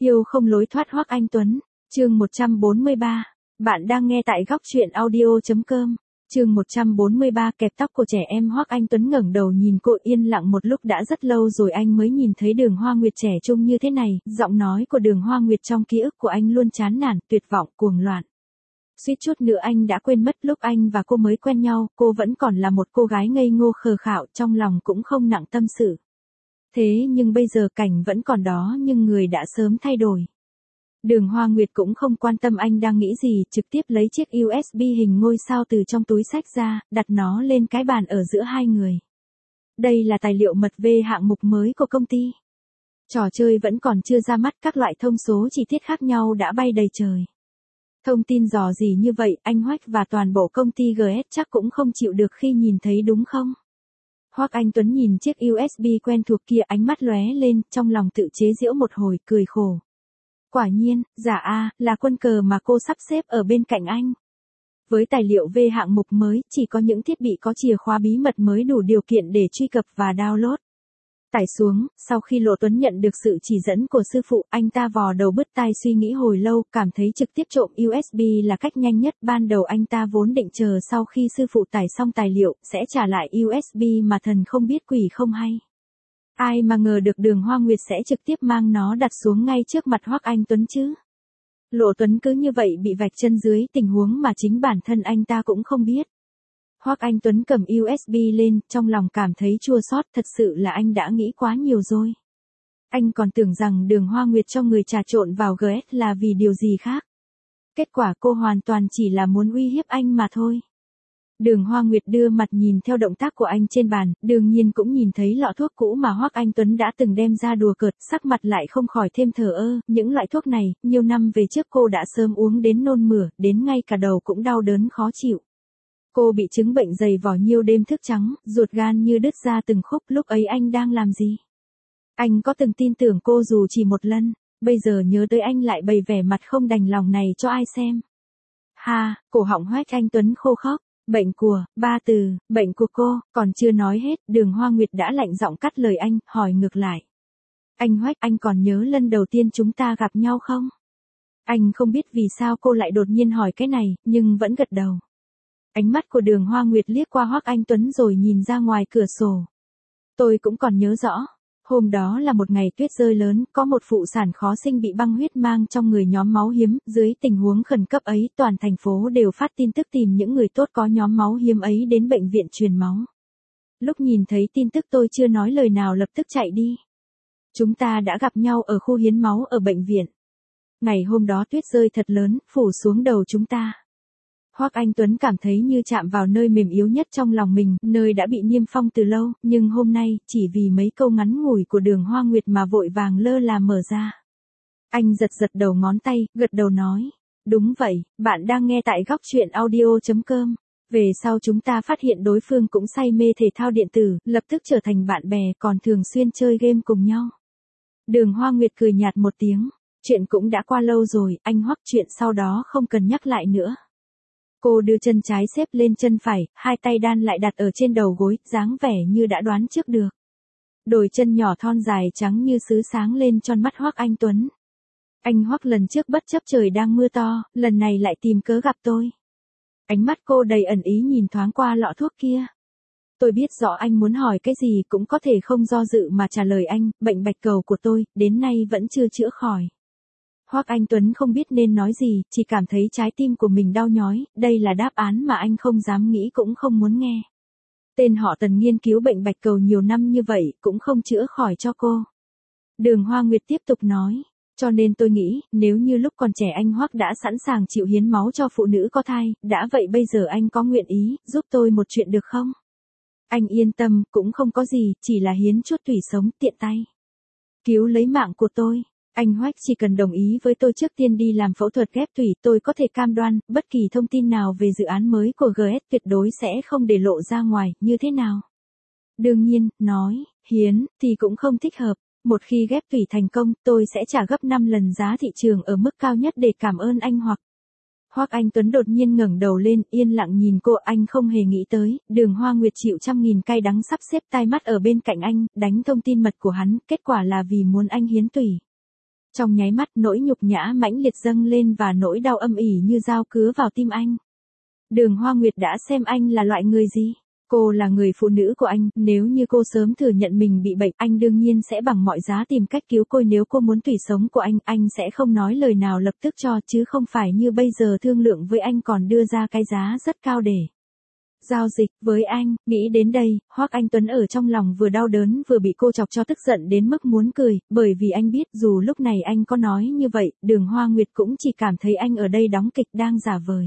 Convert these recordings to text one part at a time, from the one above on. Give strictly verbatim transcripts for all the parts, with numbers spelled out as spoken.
Yêu không lối thoát Hoắc Anh Tuấn, chương một trăm bốn mươi ba. Bạn đang nghe tại góc truyện audio.com. Chương một trăm bốn mươi ba, kẹp tóc của trẻ em. Hoắc Anh Tuấn ngẩng đầu nhìn cô, yên lặng một lúc, đã rất lâu rồi anh mới nhìn thấy Đường Hoa Nguyệt trẻ trung như thế này. Giọng nói của Đường Hoa Nguyệt trong ký ức của anh luôn chán nản, tuyệt vọng, cuồng loạn. Suýt chút nữa anh đã quên mất lúc anh và cô mới quen nhau, cô vẫn còn là một cô gái ngây ngô khờ khạo, trong lòng cũng không nặng tâm sự. Thế nhưng bây giờ cảnh vẫn còn đó, nhưng người đã sớm thay đổi. Đường Hoa Nguyệt cũng không quan tâm anh đang nghĩ gì, trực tiếp lấy chiếc u ét bê hình ngôi sao từ trong túi xách ra, đặt nó lên cái bàn ở giữa hai người. Đây là tài liệu mật về hạng mục mới của công ty. Trò chơi vẫn còn chưa ra mắt, các loại thông số chi tiết khác nhau đã bay đầy trời. Thông tin dò gì như vậy, anh Hoắc và toàn bộ công ty giê ét chắc cũng không chịu được khi nhìn thấy đúng không? Hoắc Anh Tuấn nhìn chiếc u ét bê quen thuộc kia, ánh mắt lóe lên, trong lòng tự chế giễu một hồi, cười khổ. Quả nhiên, giả a, là quân cờ mà cô sắp xếp ở bên cạnh anh. Với tài liệu về hạng mục mới, chỉ có những thiết bị có chìa khóa bí mật mới đủ điều kiện để truy cập và download. Tải xuống, sau khi Lộ Tuấn nhận được sự chỉ dẫn của sư phụ, anh ta vò đầu bứt tai suy nghĩ hồi lâu, cảm thấy trực tiếp trộm u ét bê là cách nhanh nhất. Ban đầu anh ta vốn định chờ sau khi sư phụ tải xong tài liệu, sẽ trả lại u ét bê mà thần không biết quỷ không hay. Ai mà ngờ được Đường Hoa Nguyệt sẽ trực tiếp mang nó đặt xuống ngay trước mặt Hoắc Anh Tuấn chứ. Lộ Tuấn cứ như vậy bị vạch chân dưới tình huống mà chính bản thân anh ta cũng không biết. Hoắc Anh Tuấn cầm u ét bê lên, trong lòng cảm thấy chua xót, thật sự là anh đã nghĩ quá nhiều rồi. Anh còn tưởng rằng Đường Hoa Nguyệt cho người trà trộn vào giê ét là vì điều gì khác. Kết quả cô hoàn toàn chỉ là muốn uy hiếp anh mà thôi. Đường Hoa Nguyệt đưa mặt nhìn theo động tác của anh trên bàn, đương nhiên cũng nhìn thấy lọ thuốc cũ mà Hoắc Anh Tuấn đã từng đem ra đùa cợt, sắc mặt lại không khỏi thêm thờ ơ. Những loại thuốc này, nhiều năm về trước cô đã sớm uống đến nôn mửa, đến ngay cả đầu cũng đau đớn khó chịu. Cô bị chứng bệnh dày vỏ nhiều đêm thức trắng, ruột gan như đứt ra từng khúc. Lúc ấy anh đang làm gì? Anh có từng tin tưởng cô dù chỉ một lần, bây giờ nhớ tới anh lại bày vẻ mặt không đành lòng này cho ai xem. Ha, cổ họng Hoắc Anh Tuấn khô khốc. Bệnh của, ba từ, bệnh của cô, còn chưa nói hết, Đường Hoa Nguyệt đã lạnh giọng cắt lời anh, hỏi ngược lại. Anh Hoắc, anh còn nhớ lần đầu tiên chúng ta gặp nhau không? Anh không biết vì sao cô lại đột nhiên hỏi cái này, nhưng vẫn gật đầu. Ánh mắt của Đường Hoa Nguyệt liếc qua Hoắc Anh Tuấn rồi nhìn ra ngoài cửa sổ. Tôi cũng còn nhớ rõ. Hôm đó là một ngày tuyết rơi lớn, có một phụ sản khó sinh bị băng huyết mang trong người nhóm máu hiếm. Dưới tình huống khẩn cấp ấy, toàn thành phố đều phát tin tức tìm những người tốt có nhóm máu hiếm ấy đến bệnh viện truyền máu. Lúc nhìn thấy tin tức tôi chưa nói lời nào, lập tức chạy đi. Chúng ta đã gặp nhau ở khu hiến máu ở bệnh viện. Ngày hôm đó tuyết rơi thật lớn, phủ xuống đầu chúng ta. Hoắc Anh Tuấn cảm thấy như chạm vào nơi mềm yếu nhất trong lòng mình, nơi đã bị niêm phong từ lâu, nhưng hôm nay, chỉ vì mấy câu ngắn ngủi của Đường Hoa Nguyệt mà vội vàng lơ là mở ra. Anh giật giật đầu ngón tay, gật đầu nói. Đúng vậy, bạn đang nghe tại góc truyện audio.com. Về sau chúng ta phát hiện đối phương cũng say mê thể thao điện tử, lập tức trở thành bạn bè, còn thường xuyên chơi game cùng nhau. Đường Hoa Nguyệt cười nhạt một tiếng. Chuyện cũng đã qua lâu rồi, anh Hoắc, chuyện sau đó không cần nhắc lại nữa. Cô đưa chân trái xếp lên chân phải, hai tay đan lại đặt ở trên đầu gối, dáng vẻ như đã đoán trước được. Đôi chân nhỏ thon dài trắng như sứ sáng lên tròn mắt Hoắc Anh Tuấn. Anh Hoắc, lần trước bất chấp trời đang mưa to, lần này lại tìm cớ gặp tôi. Ánh mắt cô đầy ẩn ý nhìn thoáng qua lọ thuốc kia. Tôi biết rõ anh muốn hỏi cái gì, cũng có thể không do dự mà trả lời anh, bệnh bạch cầu của tôi, đến nay vẫn chưa chữa khỏi. Hoắc Anh Tuấn không biết nên nói gì, chỉ cảm thấy trái tim của mình đau nhói, đây là đáp án mà anh không dám nghĩ cũng không muốn nghe. Tên họ Tần nghiên cứu bệnh bạch cầu nhiều năm như vậy, cũng không chữa khỏi cho cô. Đường Hoa Nguyệt tiếp tục nói, cho nên tôi nghĩ, nếu như lúc còn trẻ anh Hoắc đã sẵn sàng chịu hiến máu cho phụ nữ có thai, đã vậy bây giờ anh có nguyện ý, giúp tôi một chuyện được không? Anh yên tâm, cũng không có gì, chỉ là hiến chút tủy sống tiện tay. Cứu lấy mạng của tôi. Anh Hoắc chỉ cần đồng ý với tôi trước tiên đi làm phẫu thuật ghép tủy, tôi có thể cam đoan, bất kỳ thông tin nào về dự án mới của giê ét tuyệt đối sẽ không để lộ ra ngoài, như thế nào? Đương nhiên, nói, hiến, thì cũng không thích hợp. Một khi ghép tủy thành công, tôi sẽ trả gấp năm lần giá thị trường ở mức cao nhất để cảm ơn anh Hoắc. Hoắc Anh Tuấn đột nhiên ngẩng đầu lên, yên lặng nhìn cô, anh không hề nghĩ tới, Đường Hoa Nguyệt chịu trăm nghìn cay đắng sắp xếp tai mắt ở bên cạnh anh, đánh thông tin mật của hắn, kết quả là vì muốn anh hiến tủy. Trong nháy mắt nỗi nhục nhã mãnh liệt dâng lên và nỗi đau âm ỉ như dao cứa vào tim anh. Đường Hoa Nguyệt đã xem anh là loại người gì? Cô là người phụ nữ của anh, nếu như cô sớm thừa nhận mình bị bệnh, anh đương nhiên sẽ bằng mọi giá tìm cách cứu cô. Nếu cô muốn tủy sống của anh, anh sẽ không nói lời nào lập tức cho, chứ không phải như bây giờ thương lượng với anh còn đưa ra cái giá rất cao để giao dịch với anh. Nghĩ đến đây, Hoắc Anh Tuấn ở trong lòng vừa đau đớn vừa bị cô chọc cho tức giận đến mức muốn cười, bởi vì anh biết dù lúc này anh có nói như vậy, Đường Hoa Nguyệt cũng chỉ cảm thấy anh ở đây đóng kịch đang giả vời.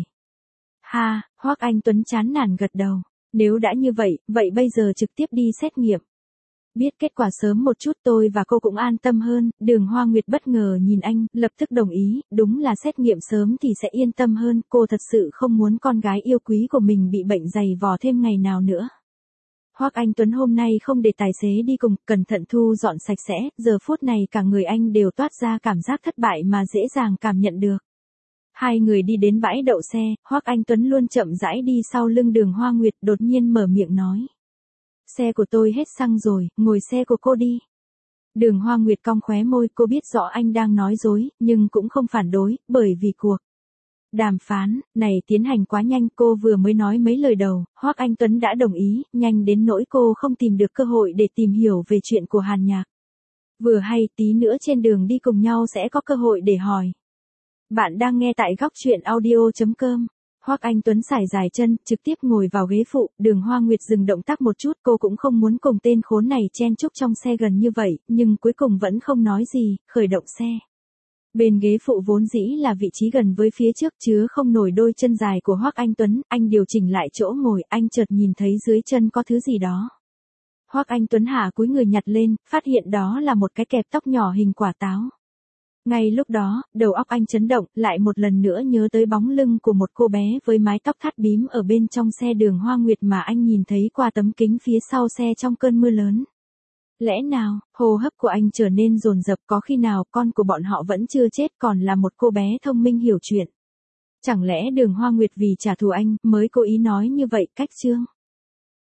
Ha, Hoắc Anh Tuấn chán nản gật đầu. Nếu đã như vậy, vậy bây giờ trực tiếp đi xét nghiệm. Biết kết quả sớm một chút tôi và cô cũng an tâm hơn. Đường Hoa Nguyệt bất ngờ nhìn anh, lập tức đồng ý, đúng là xét nghiệm sớm thì sẽ yên tâm hơn. Cô thật sự không muốn con gái yêu quý của mình bị bệnh dày vò thêm ngày nào nữa. Hoắc Anh Tuấn hôm nay không để tài xế đi cùng, cẩn thận thu dọn sạch sẽ, giờ phút này cả người anh đều toát ra cảm giác thất bại mà dễ dàng cảm nhận được. Hai người đi đến bãi đậu xe, Hoắc Anh Tuấn luôn chậm rãi đi sau lưng Đường Hoa Nguyệt, đột nhiên mở miệng nói. Xe của tôi hết xăng rồi, ngồi xe của cô đi. Đường Hoa Nguyệt cong khóe môi, cô biết rõ anh đang nói dối, nhưng cũng không phản đối, bởi vì cuộc đàm phán này tiến hành quá nhanh. Cô vừa mới nói mấy lời đầu, Hoắc Anh Tuấn đã đồng ý, nhanh đến nỗi cô không tìm được cơ hội để tìm hiểu về chuyện của Hàn Nhạc. Vừa hay tí nữa trên đường đi cùng nhau sẽ có cơ hội để hỏi. Bạn đang nghe tại góc truyện audio chấm com. Hoắc Anh Tuấn sải dài chân, trực tiếp ngồi vào ghế phụ. Đường Hoa Nguyệt dừng động tác một chút, cô cũng không muốn cùng tên khốn này chen chúc trong xe gần như vậy, nhưng cuối cùng vẫn không nói gì, khởi động xe. Bên ghế phụ vốn dĩ là vị trí gần với phía trước chứa không nổi đôi chân dài của Hoắc Anh Tuấn, anh điều chỉnh lại chỗ ngồi, anh chợt nhìn thấy dưới chân có thứ gì đó. Hoắc Anh Tuấn hạ cúi người nhặt lên, phát hiện đó là một cái kẹp tóc nhỏ hình quả táo. Ngay lúc đó, đầu óc anh chấn động, lại một lần nữa nhớ tới bóng lưng của một cô bé với mái tóc thắt bím ở bên trong xe Đường Hoa Nguyệt mà anh nhìn thấy qua tấm kính phía sau xe trong cơn mưa lớn. Lẽ nào, hô hấp của anh trở nên dồn dập, có khi nào con của bọn họ vẫn chưa chết còn là một cô bé thông minh hiểu chuyện. Chẳng lẽ Đường Hoa Nguyệt vì trả thù anh mới cố ý nói như vậy? Cách chương